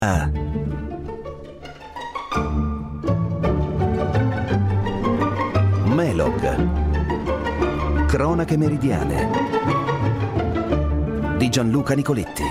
Melog. Cronache meridiane di Gianluca Nicoletti.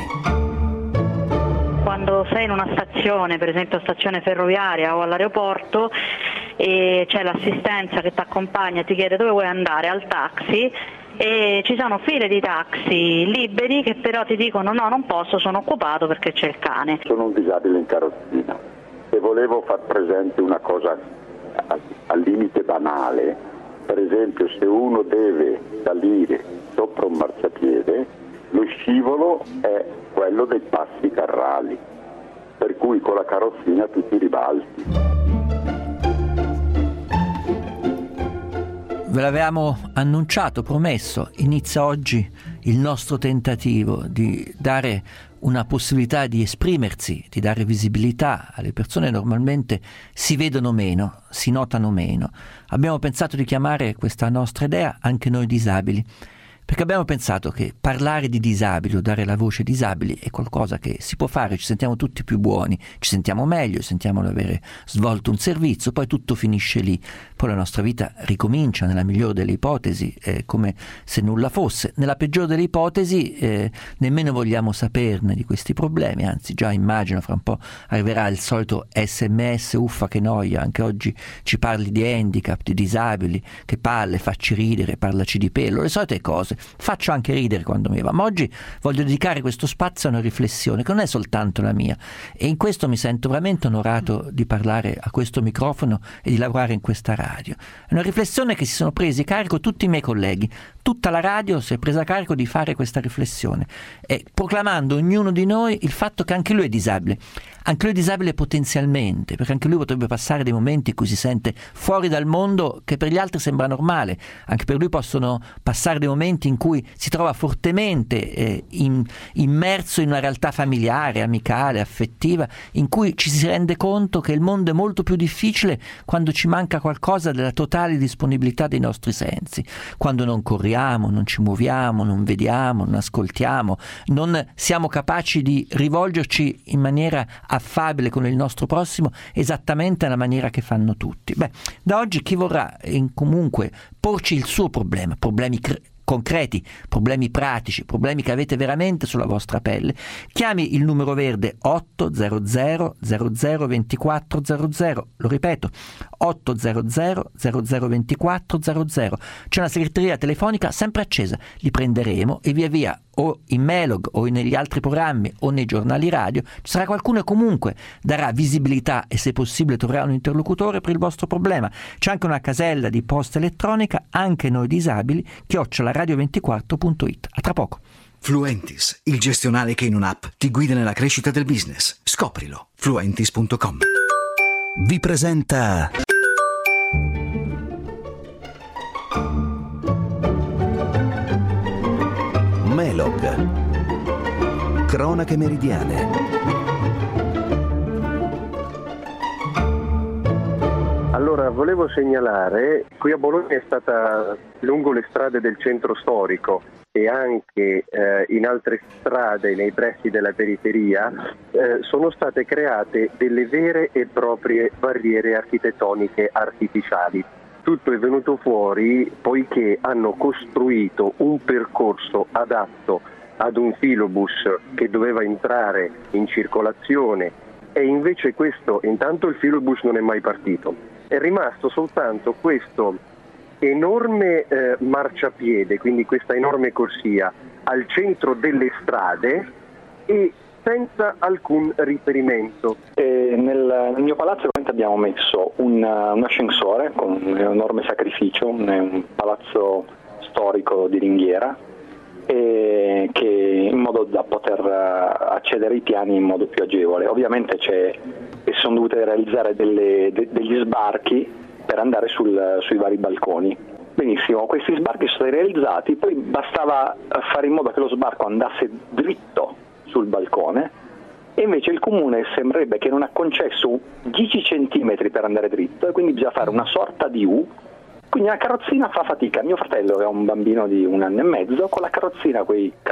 Quando sei in una stazione, per esempio stazione ferroviaria o all'aeroporto, e c'è l'assistenza che ti accompagna e ti chiede dove vuoi andare, al taxi, e ci sono file di taxi liberi che però ti dicono no, non posso, sono occupato perché c'è il cane. Sono un disabile in carrozzina e volevo far presente una cosa al limite banale. Per esempio, se uno deve salire sopra un marciapiede, lo scivolo è quello dei passi carrali, per cui con la carrozzina tu ti ribalti. Ve l'avevamo annunciato, promesso, inizia oggi il nostro tentativo di dare una possibilità di esprimersi, di dare visibilità alle persone che normalmente si vedono meno, si notano meno. Abbiamo pensato di chiamare questa nostra idea Anche noi disabili, perché abbiamo pensato che parlare di disabili o dare la voce ai disabili è qualcosa che si può fare, ci sentiamo tutti più buoni, ci sentiamo meglio, sentiamo di avere svolto un servizio, poi tutto finisce lì, poi la nostra vita ricomincia nella migliore delle ipotesi, come se nulla fosse. Nella peggiore delle ipotesi nemmeno vogliamo saperne di questi problemi, anzi già immagino fra un po' arriverà il solito SMS, uffa che noia, anche oggi ci parli di handicap, di disabili, che palle, facci ridere, parlaci di pelo, le solite cose. Faccio anche ridere quando mi va, ma oggi voglio dedicare questo spazio a una riflessione che non è soltanto la mia, e in questo mi sento veramente onorato di parlare a questo microfono e di lavorare in questa radio. È una riflessione che si sono presi carico tutti i miei colleghi, tutta la radio si è presa carico di fare questa riflessione, e proclamando ognuno di noi il fatto che anche lui è disabile. Anche lui è disabile potenzialmente, perché anche lui potrebbe passare dei momenti in cui si sente fuori dal mondo che per gli altri sembra normale. Anche per lui possono passare dei momenti in cui si trova fortemente immerso in una realtà familiare, amicale, affettiva, in cui ci si rende conto che il mondo è molto più difficile quando ci manca qualcosa della totale disponibilità dei nostri sensi, quando non corriamo, non ci muoviamo, non vediamo, non ascoltiamo, non siamo capaci di rivolgerci in maniera affabile con il nostro prossimo esattamente nella maniera che fanno tutti. Da oggi chi vorrà comunque porci il suo problema, problemi concreti, problemi pratici, problemi che avete veramente sulla vostra pelle, chiami il numero verde 800 00 24 00, lo ripeto, 800 00 24 00. C'è una segreteria telefonica sempre accesa, li prenderemo e via via, o in Melog o negli altri programmi o nei giornali radio, ci sarà qualcuno che comunque darà visibilità e se possibile troverà un interlocutore per il vostro problema. C'è anche una casella di posta elettronica, anche noi disabili, @radio24.it. A tra poco. Fluentis, il gestionale che in un'app ti guida nella crescita del business. Scoprilo. Fluentis.com. Vi presenta Melog. Cronache meridiane. Allora, volevo segnalare, qui a Bologna è stata lungo le strade del centro storico e anche in altre strade nei pressi della periferia sono state create delle vere e proprie barriere architettoniche artificiali. Tutto è venuto fuori poiché hanno costruito un percorso adatto ad un filobus che doveva entrare in circolazione e invece questo, intanto il filobus non è mai partito. È rimasto soltanto questo enorme marciapiede, quindi questa enorme corsia al centro delle strade e senza alcun riferimento. Nel mio palazzo abbiamo messo un ascensore con un enorme sacrificio, un palazzo storico di ringhiera, che in modo da poter accedere ai piani in modo più agevole. Ovviamente sono dovute realizzare degli sbarchi per andare sui vari balconi. Benissimo, questi sbarchi sono stati realizzati, poi bastava fare in modo che lo sbarco andasse dritto sul balcone, e invece il comune sembrerebbe che non ha concesso 10 centimetri per andare dritto, e quindi bisogna fare una sorta di U Quindi la carrozzina fa fatica. Mio fratello, che ha un bambino di 1 anno e mezzo, con la carrozzina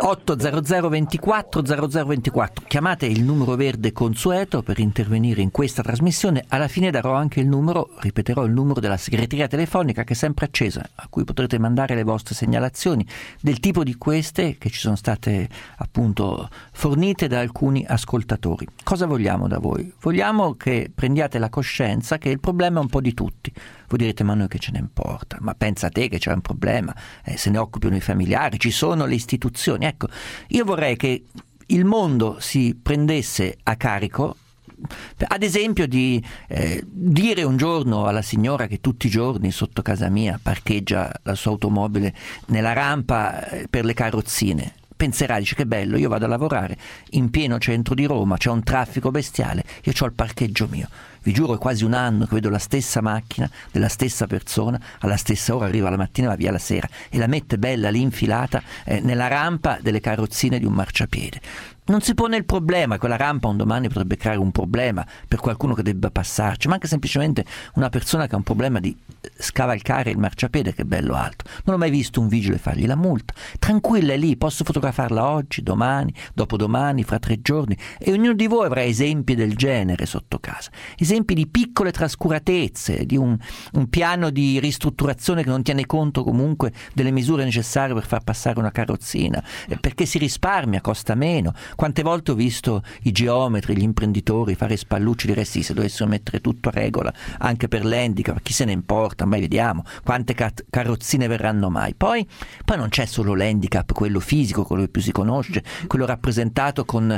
800 24 0024. Chiamate il numero verde consueto per intervenire in questa trasmissione. Alla fine darò anche ripeterò il numero della segreteria telefonica, che è sempre accesa, a cui potrete mandare le vostre segnalazioni del tipo di queste che ci sono state appunto fornite da alcuni ascoltatori. Cosa vogliamo da voi? Vogliamo che prendiate la coscienza che il problema è un po' di tutti. Voi direte: ma noi che ce ne importa? Ma pensa a te che c'è un problema, se ne occupino i familiari, ci sono le istituzioni. Ecco, io vorrei che il mondo si prendesse a carico, ad esempio, di dire un giorno alla signora che tutti i giorni sotto casa mia parcheggia la sua automobile nella rampa per le carrozzine. Penserà, dice: che bello, io vado a lavorare in pieno centro di Roma, c'è un traffico bestiale, io ho il parcheggio mio. Vi giuro, è quasi un anno che vedo la stessa macchina della stessa persona, alla stessa ora arriva la mattina e va via la sera, e la mette bella lì infilata nella rampa delle carrozzine di un marciapiede. Non si pone il problema, quella rampa un domani potrebbe creare un problema per qualcuno che debba passarci, ma anche semplicemente una persona che ha un problema di scavalcare il marciapiede che è bello alto. Non ho mai visto un vigile fargli la multa. Tranquilla, è lì, posso fotografarla oggi, domani, dopodomani, fra 3 giorni, e ognuno di voi avrà esempi del genere sotto casa. Esempi di piccole trascuratezze, di un piano di ristrutturazione che non tiene conto comunque delle misure necessarie per far passare una carrozzina, perché si risparmia, costa meno. Quante volte ho visto i geometri, gli imprenditori fare spallucci, dire sì, se dovessero mettere tutto a regola anche per l'handicap, chi se ne importa, mai vediamo quante carrozzine verranno mai. Poi non c'è solo l'handicap, quello fisico, quello che più si conosce, quello rappresentato con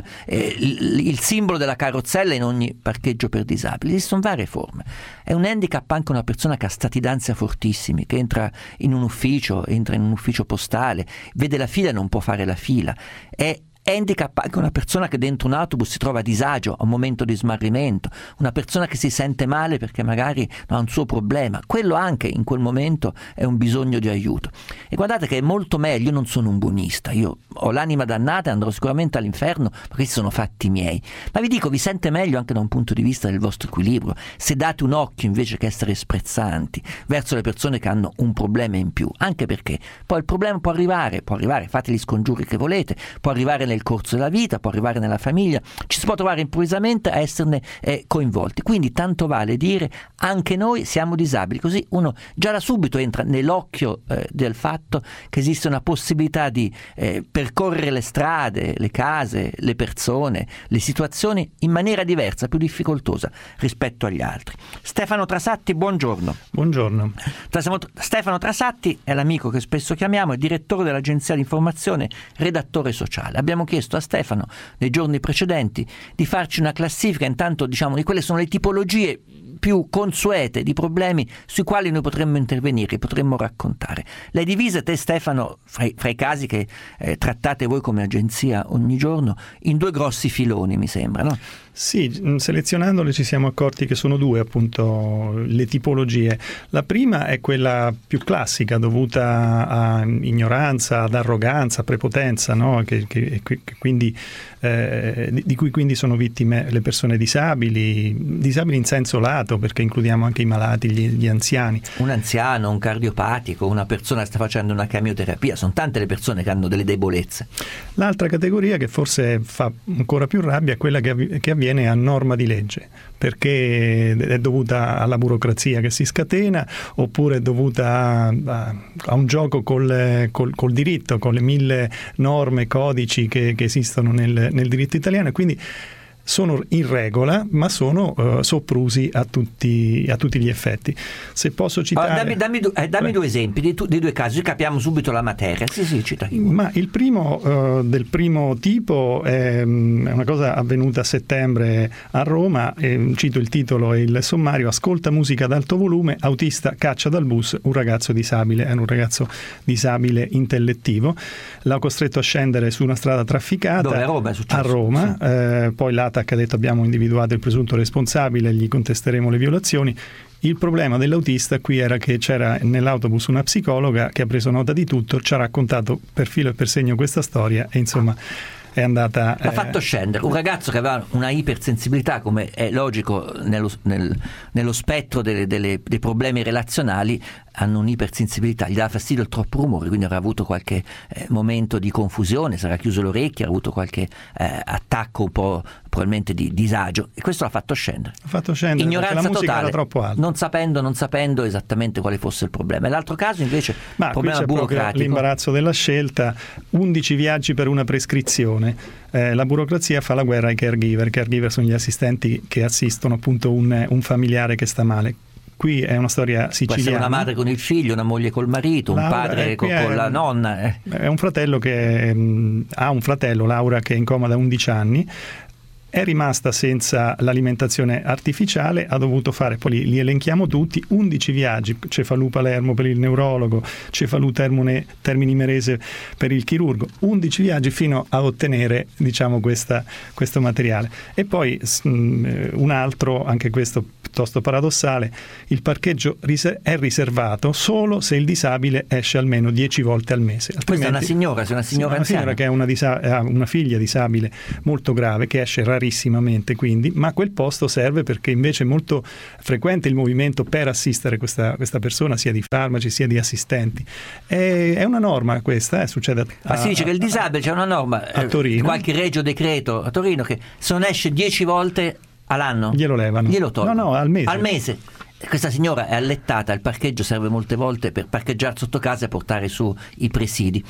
il simbolo della carrozzella in ogni parcheggio per disabili. Esistono varie forme. È un handicap anche una persona che ha stati d'ansia fortissimi, che entra in un ufficio postale, vede la fila e non può fare la fila. È handicap anche una persona che dentro un autobus si trova a disagio a un momento di smarrimento, una persona che si sente male perché magari ha un suo problema. Quello anche in quel momento è un bisogno di aiuto. E guardate che è molto meglio, io non sono un buonista, io ho l'anima dannata e andrò sicuramente all'inferno, ma questi sono fatti miei, ma vi dico, vi sente meglio anche da un punto di vista del vostro equilibrio se date un occhio invece che essere sprezzanti verso le persone che hanno un problema in più, anche perché poi il problema può arrivare, fate gli scongiuri che volete, può arrivare nel corso della vita, può arrivare nella famiglia, ci si può trovare improvvisamente a esserne coinvolti. Quindi tanto vale dire: anche noi siamo disabili, così uno già da subito entra nell'occhio del fatto che esiste una possibilità di percorrere le strade, le case, le persone, le situazioni in maniera diversa, più difficoltosa rispetto agli altri. Stefano Trasatti, buongiorno. Buongiorno. Stefano Trasatti è l'amico che spesso chiamiamo, è direttore dell'agenzia di informazione, redattore sociale. Abbiamo chiesto a Stefano nei giorni precedenti di farci una classifica intanto, diciamo, di quelle sono le tipologie più consuete di problemi sui quali noi potremmo intervenire, potremmo raccontare. Lei divise, te Stefano, fra i casi che trattate voi come agenzia ogni giorno, in 2 grossi filoni, mi sembra, no? Sì, selezionandole ci siamo accorti che sono 2 appunto le tipologie. La prima è quella più classica, dovuta a ignoranza, ad arroganza, prepotenza, no? Che quindi, di cui quindi sono vittime le persone disabili in senso lato, perché includiamo anche i malati, gli anziani. Un anziano, un cardiopatico, una persona che sta facendo una chemioterapia, sono tante le persone che hanno delle debolezze. L'altra categoria, che forse fa ancora più rabbia, è quella che avviene a norma di legge, perché è dovuta alla burocrazia che si scatena, oppure è dovuta a un gioco col diritto, con le 1000 norme, codici che esistono nel diritto italiano, e quindi sono in regola, ma sono soprusi a tutti gli effetti. Se posso citare... Dammi 2 esempi di 2 casi, capiamo subito la materia. Sì, cita. Ma il primo, del primo tipo, è una cosa avvenuta a settembre a Roma, cito il titolo e il sommario: ascolta musica ad alto volume, autista caccia dal bus un ragazzo disabile. È un ragazzo disabile intellettivo, l'ha costretto a scendere su una strada trafficata. Dove? A Roma è successo? A Roma, sì. Poi l'ATAC ha detto: abbiamo individuato il presunto responsabile, gli contesteremo le violazioni. Il problema dell'autista qui era che c'era nell'autobus una psicologa che ha preso nota di tutto, ci ha raccontato per filo e per segno questa storia e insomma è andata... L'ha fatto scendere. Un ragazzo che aveva una ipersensibilità, come è logico nello spettro dei problemi relazionali, hanno un'ipersensibilità, gli dà fastidio il troppo rumore, quindi avrà avuto qualche momento di confusione, sarà chiuso le orecchie, ha avuto qualche attacco un po' probabilmente di disagio, e questo l'ha fatto scendere. Ignoranza la musica totale, era troppo alta. Non sapendo esattamente quale fosse il problema. E l'altro caso invece, problema burocratico. L'imbarazzo della scelta, 11 viaggi per una prescrizione. La burocrazia fa la guerra ai caregiver sono gli assistenti che assistono appunto un familiare che sta male. Qui è una storia siciliana. Può essere una madre con il figlio, una moglie col marito, un padre con la nonna. È un fratello che ha un fratello, Laura, che è in coma da 11 anni. È rimasta senza l'alimentazione artificiale, ha dovuto fare, poi li elenchiamo tutti, 11 viaggi, Cefalù-Palermo per il neurologo, Cefalù-Termini Imerese per il chirurgo, 11 viaggi fino a ottenere, diciamo, questo materiale. E poi un altro, anche questo piuttosto paradossale, il parcheggio è riservato solo se il disabile esce almeno 10 volte al mese. Questa è una signora anziana che ha una figlia disabile molto grave che esce rarissimamente, quindi, ma quel posto serve perché invece è molto frequente il movimento per assistere questa persona, sia di farmaci sia di assistenti. È una norma questa, succede si dice che il disabile, c'è una norma a Torino, qualche regio decreto a Torino, che se non esce 10 volte all'anno glielo levano, glielo tolgono. No, al mese. Questa signora è allettata, il parcheggio serve molte volte per parcheggiare sotto casa e portare su i presidi.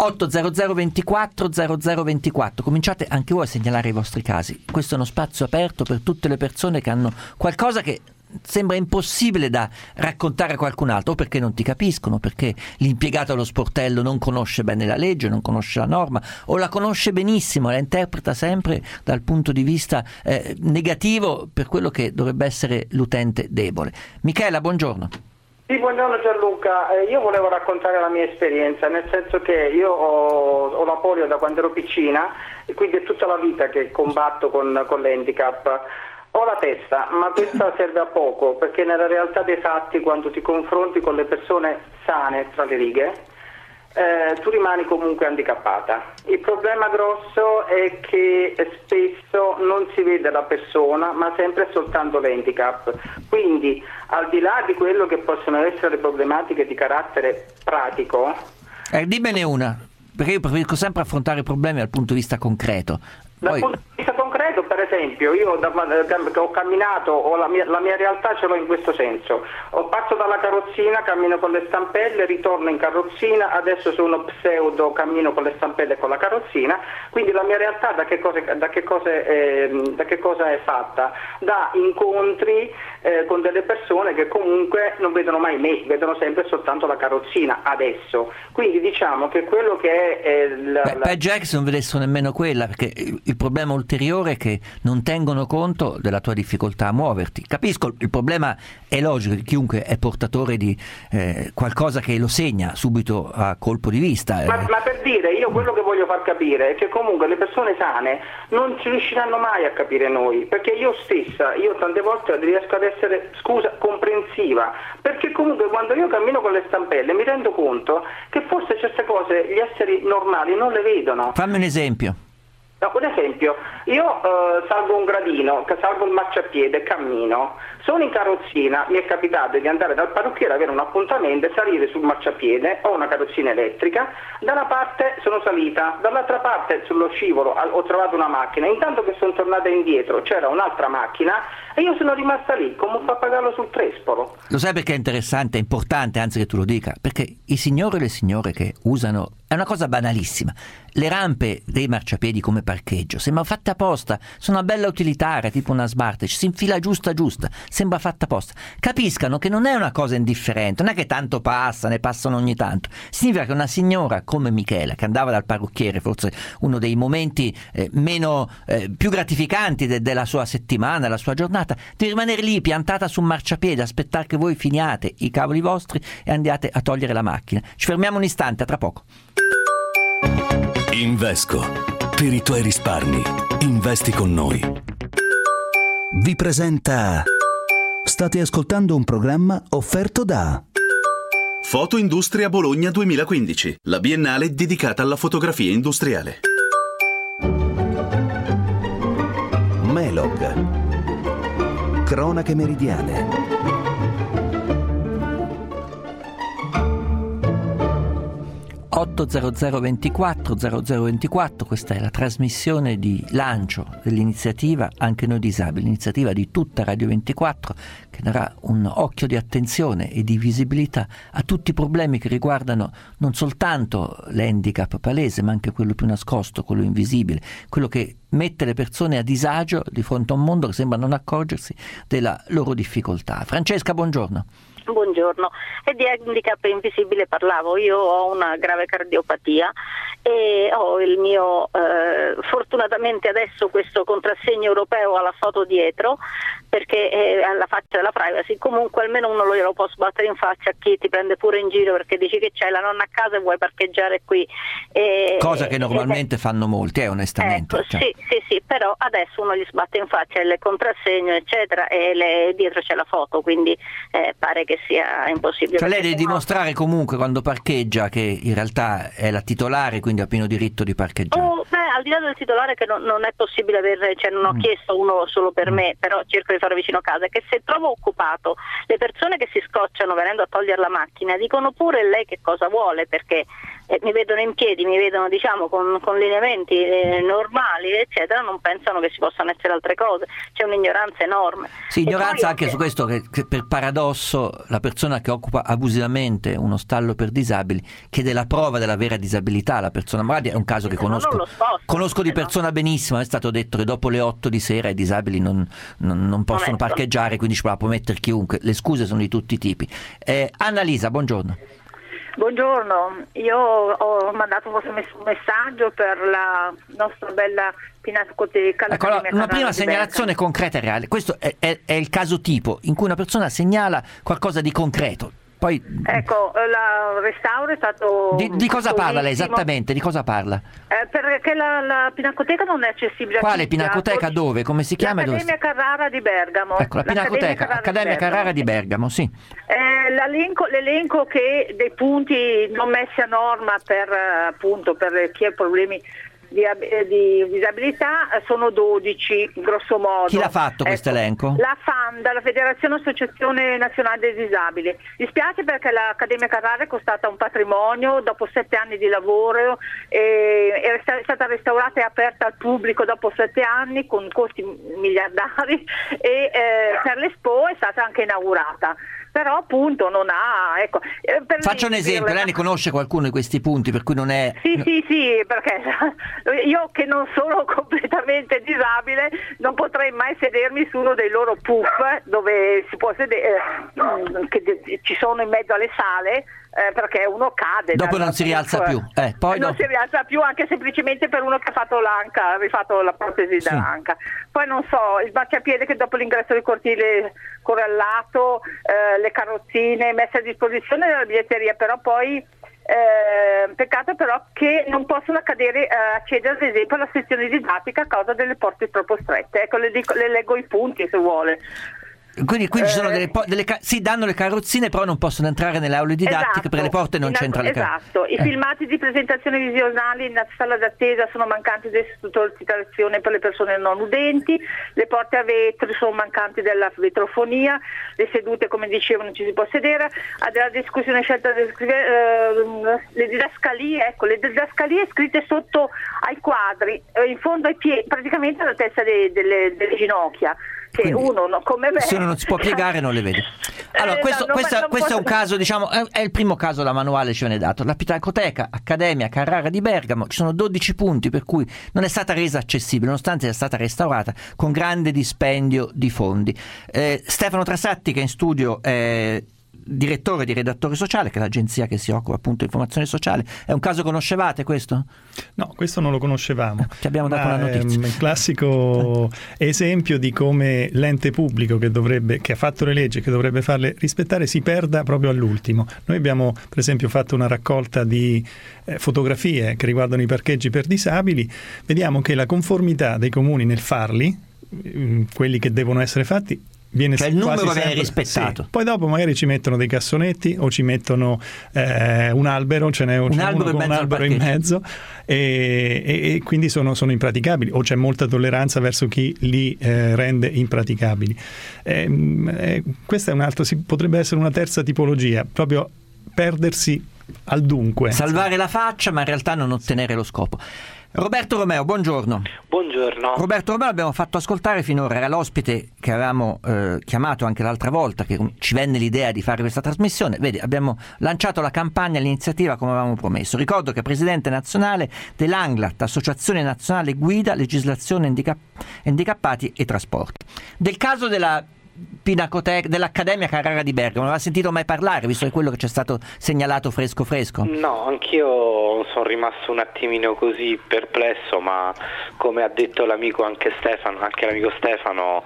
800 24 0024, cominciate anche voi a segnalare i vostri casi. Questo è uno spazio aperto per tutte le persone che hanno qualcosa che sembra impossibile da raccontare a qualcun altro, o perché non ti capiscono, perché l'impiegato allo sportello non conosce bene la legge, non conosce la norma, o la conosce benissimo, la interpreta sempre dal punto di vista negativo per quello che dovrebbe essere l'utente debole. Michela, buongiorno. Sì, buongiorno Gianluca, io volevo raccontare la mia esperienza, nel senso che io ho la polio da quando ero piccina e quindi è tutta la vita che combatto con l'handicap. Ho la testa, ma questa serve a poco, perché nella realtà dei fatti, quando ti confronti con le persone sane, tra le righe, tu rimani comunque handicappata. Il problema grosso è che spesso non si vede la persona, ma sempre soltanto l'handicap. Quindi, al di là di quello che possono essere le problematiche di carattere pratico... Dimmene una, perché io preferisco sempre affrontare i problemi dal punto di vista concreto. Dal punto di vista concreto, per esempio, io ho camminato, la mia realtà ce l'ho in questo senso. Parto dalla carrozzina, cammino con le stampelle, ritorno in carrozzina, adesso sono pseudo, cammino con le stampelle e con la carrozzina, quindi la mia realtà da che cosa è fatta? Da incontri con delle persone che comunque non vedono mai me, vedono sempre soltanto la carrozzina adesso. Quindi diciamo che quello che è peggio è che se non vedessero nemmeno quella, perché il problema ulteriore è che non tengono conto della tua difficoltà a muoverti. Capisco, il problema è logico di chiunque è portatore di qualcosa che lo segna subito a colpo di vista. Ma per dire, io quello che voglio far capire è che comunque le persone sane non ci riusciranno mai a capire noi, perché io tante volte riesco ad essere, comprensiva, perché comunque quando io cammino con le stampelle mi rendo conto che forse certe cose gli esseri normali non le vedono. Fammi un esempio. No, un esempio, io salgo un gradino, salgo il marciapiede e cammino, sono in carrozzina, mi è capitato di andare dal parrucchiere, avere un appuntamento e salire sul marciapiede, ho una carrozzina elettrica, da una parte sono salita, dall'altra parte sullo scivolo ho trovato una macchina, intanto che sono tornata indietro c'era un'altra macchina e io sono rimasta lì come un pappagallo sul trespolo. Lo sai perché è interessante, è importante anzi che tu lo dica? Perché i signori e le signore che usano, è una cosa banalissima, le rampe dei marciapiedi come parcheggio sembrano fatte apposta, sono una bella utilitaria tipo una Smart, ci si infila giusta, sembra fatta apposta. Capiscano che non è una cosa indifferente, non è che tanto passa, ne passano ogni tanto. Significa che una signora come Michela, che andava dal parrucchiere, forse uno dei momenti più gratificanti della sua settimana, della sua giornata, deve rimanere lì piantata su un marciapiede, aspettare che voi finiate i cavoli vostri e andiate a togliere la macchina. Ci fermiamo un istante, a tra poco. Invesco. Per i tuoi risparmi, investi con noi. Vi presenta... State ascoltando un programma offerto da... Fotoindustria Bologna 2015, la biennale dedicata alla fotografia industriale. Melog. Cronache meridiane. 80024 0024, questa è la trasmissione di lancio dell'iniziativa Anche Noi Disabili, l'iniziativa di tutta Radio 24 che darà un occhio di attenzione e di visibilità a tutti i problemi che riguardano non soltanto l'handicap palese ma anche quello più nascosto, quello invisibile, quello che mette le persone a disagio di fronte a un mondo che sembra non accorgersi della loro difficoltà. Francesca, buongiorno. Buongiorno, e di handicap invisibile parlavo. Io ho una grave cardiopatia e ho il mio fortunatamente adesso questo contrassegno europeo alla foto dietro, perché alla faccia della privacy. Comunque almeno uno lo può sbattere in faccia a chi ti prende pure in giro perché dici che c'è la nonna a casa e vuoi parcheggiare qui, cosa che normalmente fanno molti, onestamente. Ecco, sì, però adesso uno gli sbatte in faccia il contrassegno eccetera e dietro c'è la foto, quindi pare che sia impossibile. Cioè lei deve dimostrare comunque quando parcheggia che in realtà è la titolare, quindi ha pieno diritto di parcheggiare. Al di là del titolare, che non è possibile avere, cioè non ho chiesto uno solo per me, però cerco di farlo vicino a casa, che se trovo occupato le persone che si scocciano venendo a togliere la macchina dicono pure lei che cosa vuole, perché mi vedono in piedi, mi vedono diciamo con lineamenti normali eccetera, non pensano che ci possano essere altre cose, c'è un'ignoranza enorme. Sì, ignoranza anche su questo che per paradosso la persona che occupa abusivamente uno stallo per disabili chiede la prova della vera disabilità alla persona, magari è un caso che conosco di persona benissimo, è stato detto che dopo le 8 di sera i disabili non possono parcheggiare, quindi ci può mettere chiunque, le scuse sono di tutti i tipi. Annalisa, buongiorno. Buongiorno, io ho mandato un vostro messaggio per la nostra bella pinacoteca. Ecco, una prima segnalazione concreta e reale, questo è il caso tipo in cui una persona segnala qualcosa di concreto. Poi, ecco, il restauro è stato... Di cosa parla lei esattamente? Di cosa parla? Perché la pinacoteca non è accessibile. Quale pinacoteca? Dove? Come si chiama? L'Accademia Carrara di Bergamo. Ecco, la pinacoteca Accademia Carrara di Bergamo, sì. L'elenco dei punti non messi a norma per chi ha problemi di disabilità sono 12 grosso modo. Chi l'ha fatto questo elenco? La FANDA, la Federazione Associazione Nazionale dei Disabili. Mi spiace perché l'Accademia Carrara è costata un patrimonio, dopo 7 anni di lavoro è stata restaurata e aperta al pubblico dopo 7 anni con costi miliardari e per l'Expo è stata anche inaugurata. Però appunto non ha, ecco, faccio un esempio, lei ne conosce qualcuno di questi punti per cui non è... Sì, perché io che non sono completamente disabile non potrei mai sedermi su uno dei loro puff dove si può sedere, che ci sono in mezzo alle sale, perché uno cade. Dopo non si rialza più. Poi non si rialza più, anche semplicemente per uno che ha fatto l'anca, ha rifatto la protesi dell'anca. Poi non so, il marciapiede che dopo l'ingresso del cortile correllato, le carrozzine messe a disposizione della biglietteria, però poi peccato però che non possono accedere ad esempio alla sezione didattica a causa delle porte troppo strette. Ecco, le leggo i punti se vuole. Quindi ci sono danno le carrozzine, però non possono entrare nelle aule didattiche, esatto, perché le porte non c'entrano le carrozzine. Esatto, i filmati di presentazione visionali in sala d'attesa sono mancanti di sollecitazione per le persone non udenti, le porte a vetro sono mancanti della vetrofonia, le sedute come dicevo non ci si può sedere, della discussione scelta le didascalie scritte sotto ai quadri, in fondo ai piedi, praticamente alla testa delle ginocchia. Che quindi, uno come me, se uno non si può piegare non le vede. Allora questo è un caso, diciamo, è il primo caso da manuale ce ne è dato. La pinacoteca Accademia Carrara di Bergamo, ci sono 12 punti per cui non è stata resa accessibile nonostante sia stata restaurata con grande dispendio di fondi. Stefano Trassatti, che è in studio, direttore di Redattore Sociale, che è l'agenzia che si occupa appunto di informazione sociale. È un caso conoscevate questo? No, questo non lo conoscevamo. Ti abbiamo dato una notizia. È un classico esempio di come l'ente pubblico che ha fatto le leggi e che dovrebbe farle rispettare si perda proprio all'ultimo. Noi abbiamo per esempio fatto una raccolta di fotografie che riguardano i parcheggi per disabili. Vediamo che la conformità dei comuni nel farli, quelli che devono essere fatti, cioè il numero viene rispettato. Sì. Poi dopo magari ci mettono dei cassonetti o ci mettono un albero, ce n'è un albero in mezzo e quindi sono impraticabili, o c'è molta tolleranza verso chi li rende impraticabili. Questa è potrebbe essere una terza tipologia, proprio perdersi al dunque. Salvare la faccia, ma in realtà non ottenere lo scopo. Roberto Romeo, buongiorno. Buongiorno. Roberto Romeo abbiamo fatto ascoltare finora, era l'ospite che avevamo chiamato anche l'altra volta, che ci venne l'idea di fare questa trasmissione. Vedi, abbiamo lanciato la campagna, l'iniziativa come avevamo promesso. Ricordo che è presidente nazionale dell'ANGLAT, Associazione Nazionale Guida, Legislazione Handicappati e Trasporti. Del caso della Pinacoteca, dell'Accademia Carrara di Bergamo, non aveva sentito mai parlare, visto che è quello che ci è stato segnalato fresco? No, anch'io sono rimasto un attimino così perplesso, ma come ha detto l'amico anche l'amico Stefano,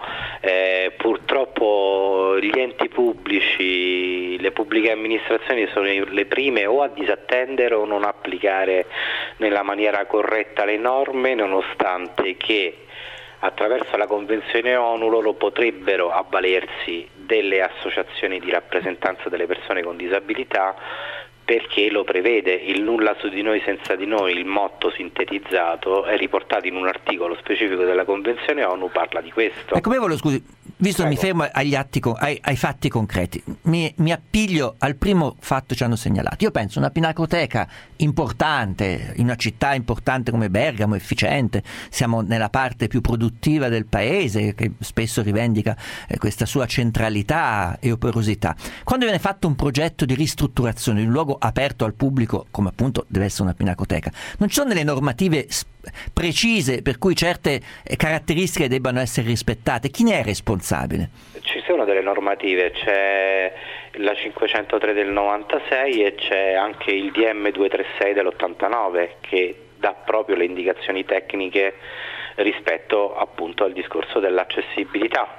purtroppo gli enti pubblici, le pubbliche amministrazioni sono le prime o a disattendere o non applicare nella maniera corretta le norme, nonostante che attraverso la Convenzione ONU loro potrebbero avvalersi delle associazioni di rappresentanza delle persone con disabilità, perché lo prevede il nulla su di noi senza di noi, il motto sintetizzato è riportato in un articolo specifico della Convenzione ONU, parla di questo. Ecco, scusi, visto che mi fermo ai fatti concreti, mi appiglio al primo fatto che ci hanno segnalato. Io penso una pinacoteca importante, in una città importante come Bergamo, efficiente, siamo nella parte più produttiva del paese, che spesso rivendica questa sua centralità e operosità. Quando viene fatto un progetto di ristrutturazione di un luogo aperto al pubblico, come appunto deve essere una pinacoteca, non ci sono delle normative precise per cui certe caratteristiche debbano essere rispettate? Chi ne è responsabile? Ci sono delle normative, c'è la 503 del 96 e c'è anche il DM 236 dell'89 che dà proprio le indicazioni tecniche rispetto appunto al discorso dell'accessibilità.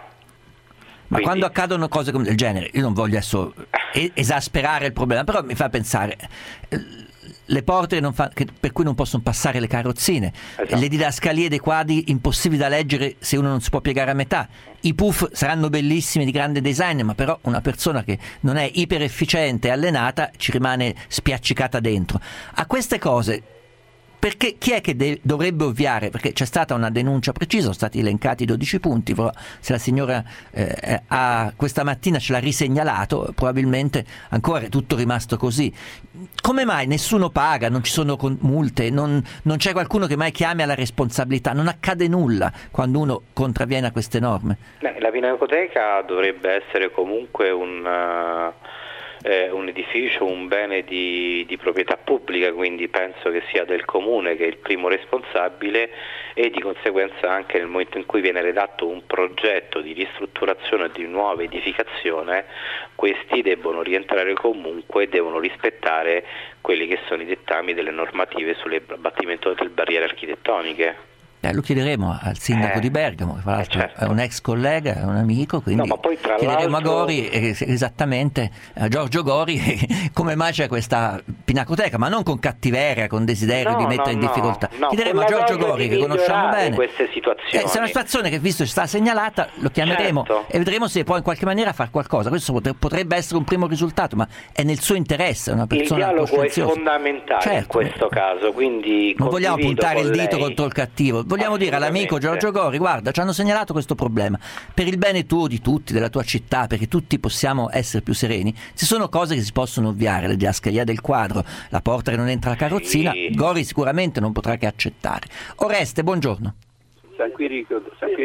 Ma quando accadono cose come del genere, io non voglio adesso esasperare il problema, però mi fa pensare, le porte per cui non possono passare le carrozzine, esatto. Le didascalie dei quadri impossibili da leggere se uno non si può piegare a metà, i puff saranno bellissimi, di grande design, ma però una persona che non è iper efficiente e allenata ci rimane spiaccicata dentro. A queste cose perché chi è che dovrebbe ovviare? Perché c'è stata una denuncia precisa, sono stati elencati 12 punti, però se la signora questa mattina ce l'ha risegnalato, probabilmente ancora è tutto rimasto così. Come mai nessuno paga, non ci sono multe, non c'è qualcuno che mai chiami alla responsabilità, non accade nulla quando uno contravviene a queste norme? La pinacoteca dovrebbe essere comunque un edificio, un bene di proprietà pubblica, quindi penso che sia del comune che è il primo responsabile, e di conseguenza anche nel momento in cui viene redatto un progetto di ristrutturazione o di nuova edificazione, questi debbono rientrare comunque e devono rispettare quelli che sono i dettami delle normative sull'abbattimento delle barriere architettoniche. Lo chiederemo al sindaco di Bergamo, che tra l'altro è un ex collega, è un amico, quindi ma poi chiederemo a Gori, esattamente a Giorgio Gori, come mai c'è questa pinacoteca, ma non con cattiveria, con desiderio di mettere in difficoltà. Chiederemo a Giorgio Gori, che conosciamo bene, queste situazioni. Se è una situazione che visto ci sta segnalata, lo chiameremo, certo, e vedremo se può in qualche maniera fare qualcosa. Questo potrebbe essere un primo risultato, ma è nel suo interesse, è una persona coscienziosa. Il dialogo è fondamentale, certo, in questo caso, quindi non vogliamo puntare il dito contro il cattivo. Vogliamo dire all'amico Giorgio Gori: guarda, ci hanno segnalato questo problema, per il bene tuo, di tutti, della tua città, perché tutti possiamo essere più sereni, ci sono cose che si possono ovviare, la didascalia del quadro, la porta che non entra la carrozzina, sì. Gori sicuramente non potrà che accettare. Oreste, buongiorno. San Quirico.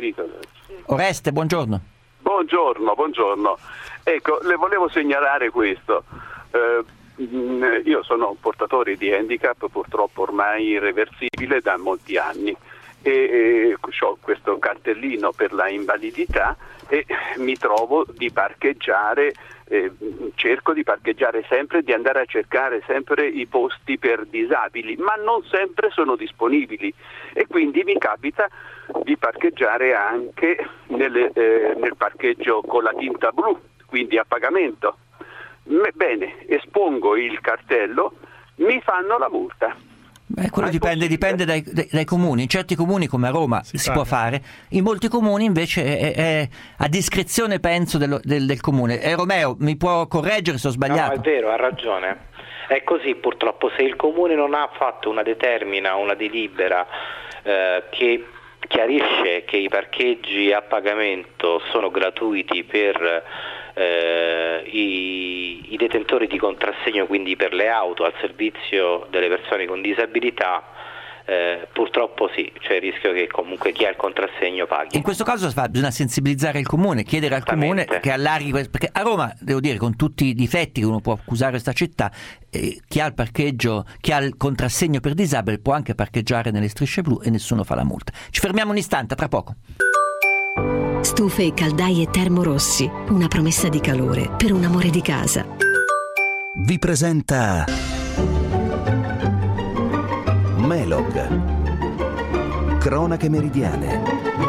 Oreste, buongiorno. Buongiorno. Ecco, le volevo segnalare questo. Io sono portatore di handicap, purtroppo ormai irreversibile da molti anni, e ho questo cartellino per la invalidità e mi trovo di parcheggiare, cerco di parcheggiare sempre, di andare a cercare sempre i posti per disabili, ma non sempre sono disponibili, e quindi mi capita di parcheggiare anche nel parcheggio con la tinta blu, quindi a pagamento. Bene, espongo il cartello, mi fanno la multa. Quello dipende dai comuni. In certi comuni come a Roma si può fare, in molti comuni invece è a discrezione, penso, del comune. Romeo, mi può correggere se ho sbagliato? No, è vero, ha ragione. È così purtroppo, se il comune non ha fatto una delibera che chiarisce che i parcheggi a pagamento sono gratuiti per i detentori di contrassegno, quindi per le auto al servizio delle persone con disabilità. Purtroppo sì, c'è il rischio che comunque chi ha il contrassegno paghi. In questo caso bisogna sensibilizzare il comune, chiedere al comune che allarghi, perché a Roma, devo dire, con tutti i difetti che uno può accusare questa città, chi ha il parcheggio, chi ha il contrassegno per disabili può anche parcheggiare nelle strisce blu e nessuno fa la multa. Ci fermiamo un istante, tra poco. Stufe e caldaie Termorossi, una promessa di calore per un amore di casa. Vi presenta Melog, cronache meridiane.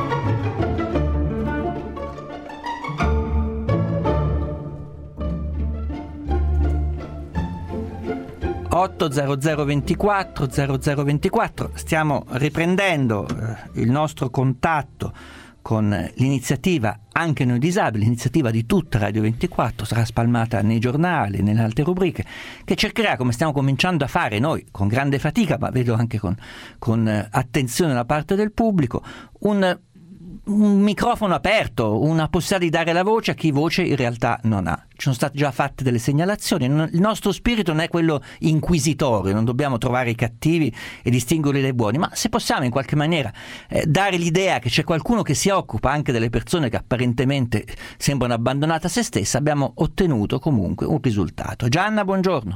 80024 0024. Stiamo riprendendo il nostro contatto con l'iniziativa Anche Noi Disabili, l'iniziativa di tutta Radio 24, sarà spalmata nei giornali, nelle altre rubriche, che cercherà, come stiamo cominciando a fare noi, con grande fatica, ma vedo anche con attenzione da parte del pubblico, un microfono aperto, una possibilità di dare la voce a chi voce in realtà non ha. Ci sono state già fatte delle segnalazioni, il nostro spirito non è quello inquisitorio, non dobbiamo trovare i cattivi e distinguerli dai buoni, ma se possiamo in qualche maniera dare l'idea che c'è qualcuno che si occupa anche delle persone che apparentemente sembrano abbandonate a se stesse, abbiamo ottenuto comunque un risultato. Gianna, buongiorno.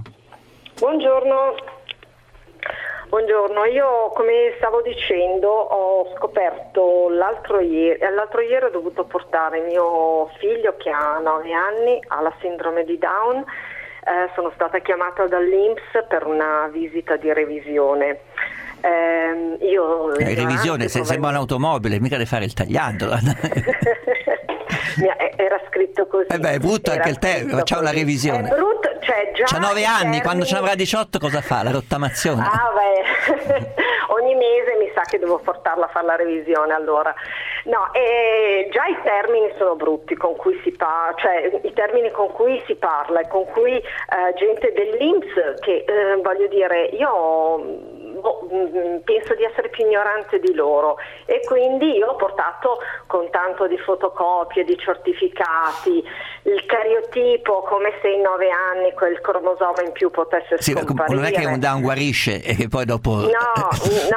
Buongiorno, io come stavo dicendo ho scoperto l'altro ieri ho dovuto portare mio figlio che ha 9 anni, ha la sindrome di Down, sono stata chiamata dall'INPS per una visita di revisione. Revisione, sembra un'automobile, mica deve fare il tagliando. Era scritto così. È brutto anche il tempo, facciamo la revisione. È brutto, cioè già c'ha 9 anni, quando ce n'avrà 18 cosa fa? La rottamazione? Ogni mese mi sa che devo portarla a fare la revisione, allora. No, già i termini sono brutti con cui si parla, cioè i termini con cui si parla e con cui gente dell'INPS, che voglio dire, io penso di essere più ignorante di loro, e quindi io ho portato con tanto di fotocopie, di certificati, il cariotipo, come se in 9 anni quel cromosoma in più potesse scomparire. Non è che un Down guarisce e che poi dopo... No,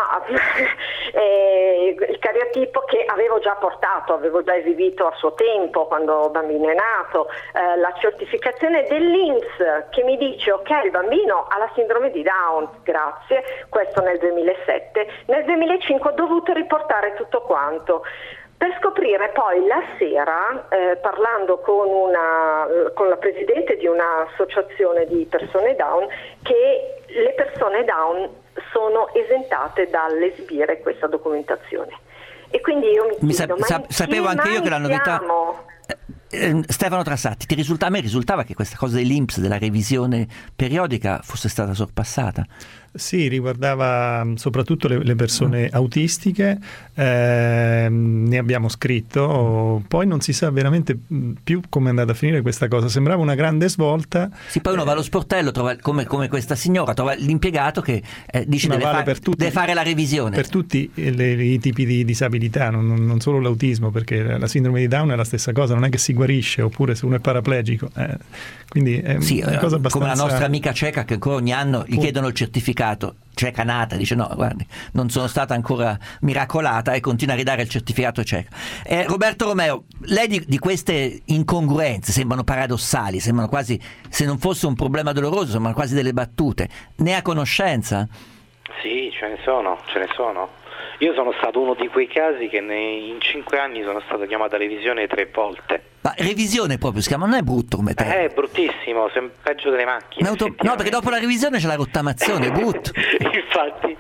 il cariotipo che avevo già portato, avevo già esibito a suo tempo quando il bambino è nato, la certificazione dell'INPS che mi dice ok, il bambino ha la sindrome di Down, grazie, questo nel 2007, nel 2005 ho dovuto riportare tutto quanto, per scoprire poi la sera, parlando con la presidente di un'associazione di persone Down, che le persone Down sono esentate dall'esibire questa documentazione. E quindi io mi chiedo, sapevo anche io che la novità... Stefano Trassatti, a me risultava che questa cosa dell'INPS, della revisione periodica, fosse stata sorpassata. Sì, riguardava soprattutto le persone autistiche, ne abbiamo scritto, poi non si sa veramente più come è andata a finire questa cosa, sembrava una grande svolta. Sì, poi uno va allo sportello, trova, come questa signora, trova l'impiegato che dice deve fare la revisione. Per tutti i tipi di disabilità, non solo l'autismo, perché la sindrome di Down è la stessa cosa, non è che si guarisce, oppure se uno è paraplegico. Quindi è una cosa abbastanza... Come la nostra amica ceca che ancora ogni anno gli chiedono il certificato, ceca nata, dice no, guardi, non sono stata ancora miracolata, e continua a ridare il certificato ceca. Roberto Romeo, lei di queste incongruenze sembrano paradossali, sembrano quasi, se non fosse un problema doloroso, sembrano quasi delle battute. Ne ha conoscenza? Sì, ce ne sono. Io sono stato uno di quei casi che in 5 anni sono stato chiamato a revisione 3 volte. Ma revisione proprio si chiama, non è brutto come te? È bruttissimo, peggio delle macchine. No, perché dopo la revisione c'è la rottamazione, è brutto. Infatti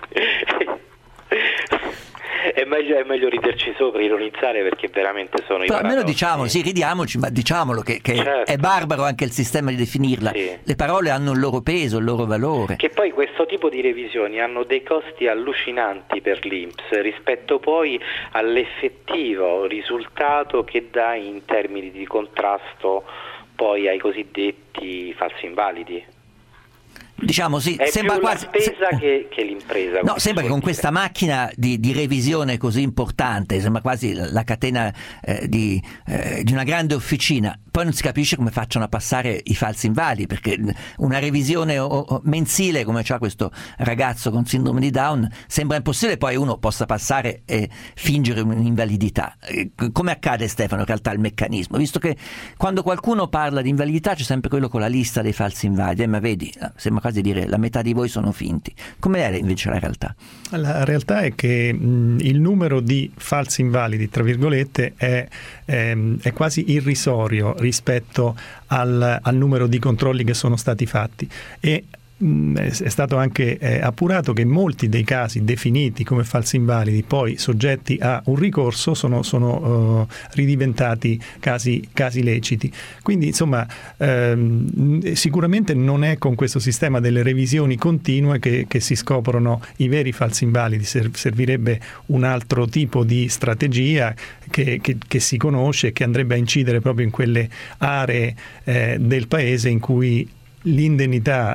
è meglio riderci sopra, ironizzare, perché veramente sono però almeno diciamo, sì, ridiamoci, ma diciamolo che certo. È barbaro anche il sistema di definirla. Sì. Le parole hanno il loro peso, il loro valore. Che poi questo tipo di revisioni hanno dei costi allucinanti per l'INPS rispetto poi all'effettivo risultato che dà in termini di contrasto poi ai cosiddetti falsi invalidi. diciamo sì, è sembra più quasi la spesa che l'impresa. No, sembra che con questa macchina di revisione così importante, sembra quasi la catena di una grande officina, poi non si capisce come facciano a passare i falsi invalidi, perché una revisione mensile come c'ha questo ragazzo con sindrome di Down sembra impossibile poi uno possa passare e fingere un'invalidità. Come accade, Stefano, in realtà il meccanismo? Visto che quando qualcuno parla di invalidità c'è sempre quello con la lista dei falsi invalidi, ma vedi, sembra quasi dire la metà di voi sono finti. Com'è invece la realtà? La realtà è che il numero di falsi invalidi, tra virgolette, è quasi irrisorio rispetto al numero di controlli che sono stati fatti, e è stato anche appurato che molti dei casi definiti come falsi invalidi, poi soggetti a un ricorso, sono ridiventati casi leciti. Quindi insomma sicuramente non è con questo sistema delle revisioni continue che si scoprono i veri falsi invalidi. Servirebbe un altro tipo di strategia che si conosce e che andrebbe a incidere proprio in quelle aree del paese in cui l'indennità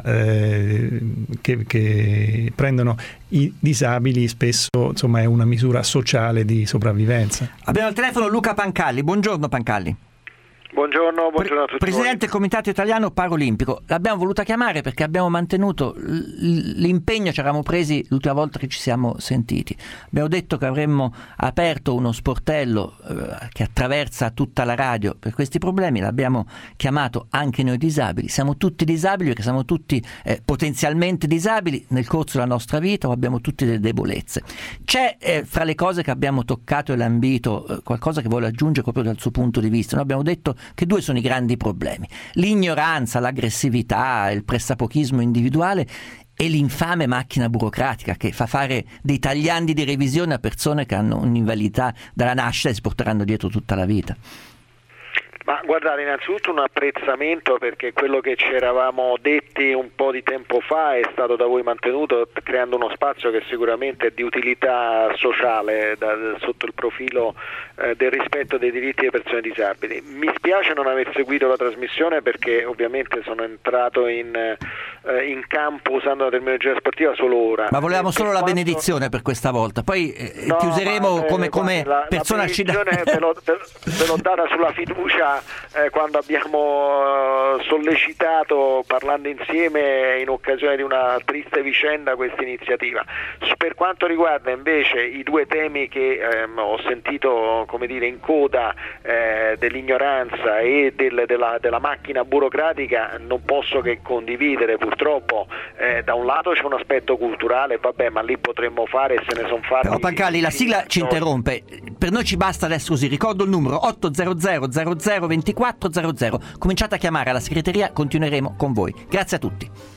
che prendono i disabili spesso insomma è una misura sociale di sopravvivenza. Abbiamo al telefono Luca Pancalli. Buongiorno Pancalli. Buongiorno a tutti. Presidente del Comitato Italiano Paralimpico. L'abbiamo voluta chiamare perché abbiamo mantenuto l'impegno che ci eravamo presi l'ultima volta che ci siamo sentiti. Abbiamo detto che avremmo aperto uno sportello che attraversa tutta la radio per questi problemi. L'abbiamo chiamato Anche noi disabili. Siamo tutti disabili perché siamo tutti potenzialmente disabili nel corso della nostra vita, o abbiamo tutti delle debolezze. C'è fra le cose che abbiamo toccato e lambito qualcosa che vuole aggiungere proprio dal suo punto di vista? Noi abbiamo detto che due sono i grandi problemi: l'ignoranza, l'aggressività, il pressapochismo individuale e l'infame macchina burocratica che fa fare dei tagliandi di revisione a persone che hanno un'invalidità dalla nascita e si porteranno dietro tutta la vita. Ma guardate, innanzitutto un apprezzamento, perché quello che ci eravamo detti un po' di tempo fa è stato da voi mantenuto, creando uno spazio che sicuramente è di utilità sociale sotto il profilo del rispetto dei diritti delle persone disabili. Mi spiace non aver seguito la trasmissione perché ovviamente sono entrato in campo usando la terminologia sportiva solo ora. Ma volevamo solo la benedizione per questa volta, poi chiuseremo come persona scelta. Ve l'ho data sulla fiducia quando abbiamo sollecitato, parlando insieme in occasione di una triste vicenda, questa iniziativa. Per quanto riguarda invece i due temi che ho sentito, come dire, in coda, dell'ignoranza e della macchina burocratica, non posso che condividere. Purtroppo da un lato c'è un aspetto culturale, vabbè, ma lì potremmo fare, se ne sono fatti. Però Pancalli, la sigla ci interrompe, per noi ci basta adesso così. Ricordo il numero 800 00 2400. Cominciate a chiamare alla segreteria, continueremo con voi. Grazie a tutti.